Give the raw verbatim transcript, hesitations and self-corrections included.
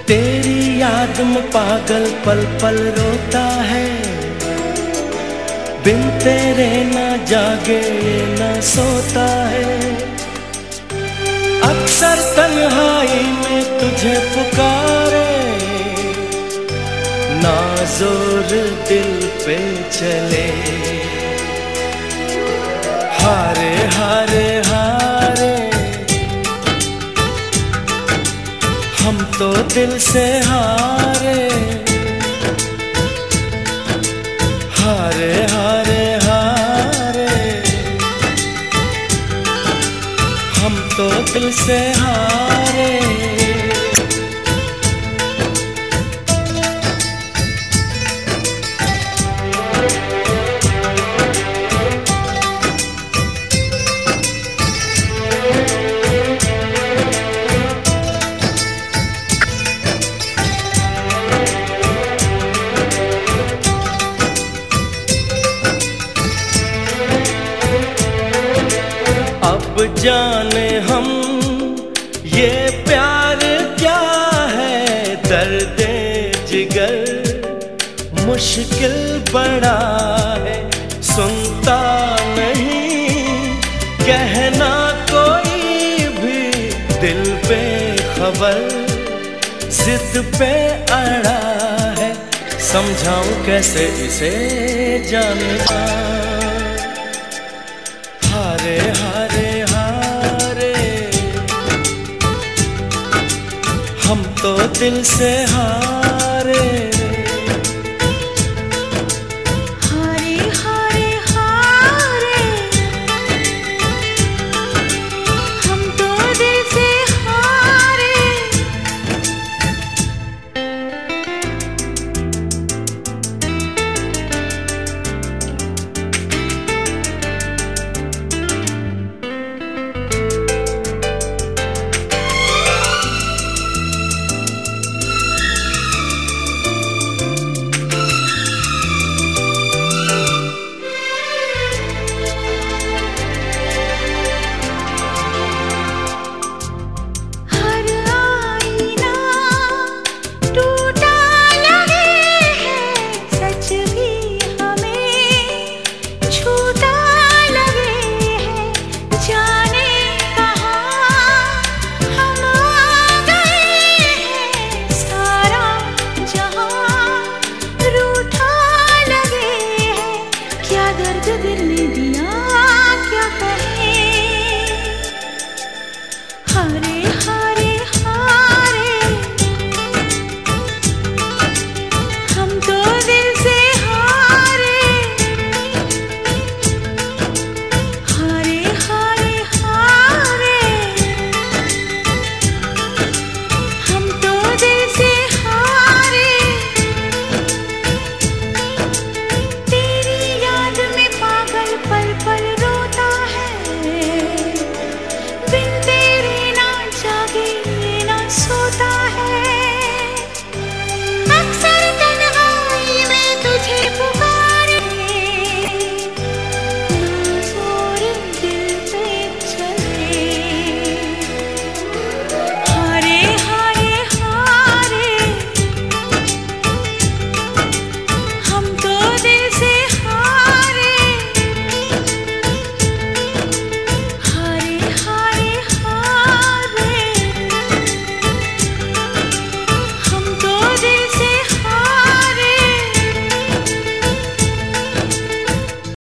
तेरी याद में पागल पल पल रोता है, बिन तेरे ना जागे ना सोता है। अक्सर तन्हाई में तुझे पुकारे, ना जोर दिल पे चले। हारे हारे हारे हम तो दिल से हारे, हारे हारे हारे हम तो दिल से हारे। अब जाने हम ये प्यार क्या है, दर्द जिगर मुश्किल बड़ा है। सुनता नहीं कहना कोई भी, दिल पे खबर जिद पे अड़ा है। समझाऊं कैसे इसे जानना, हारे हारे हारे हम तो दिल से हारे।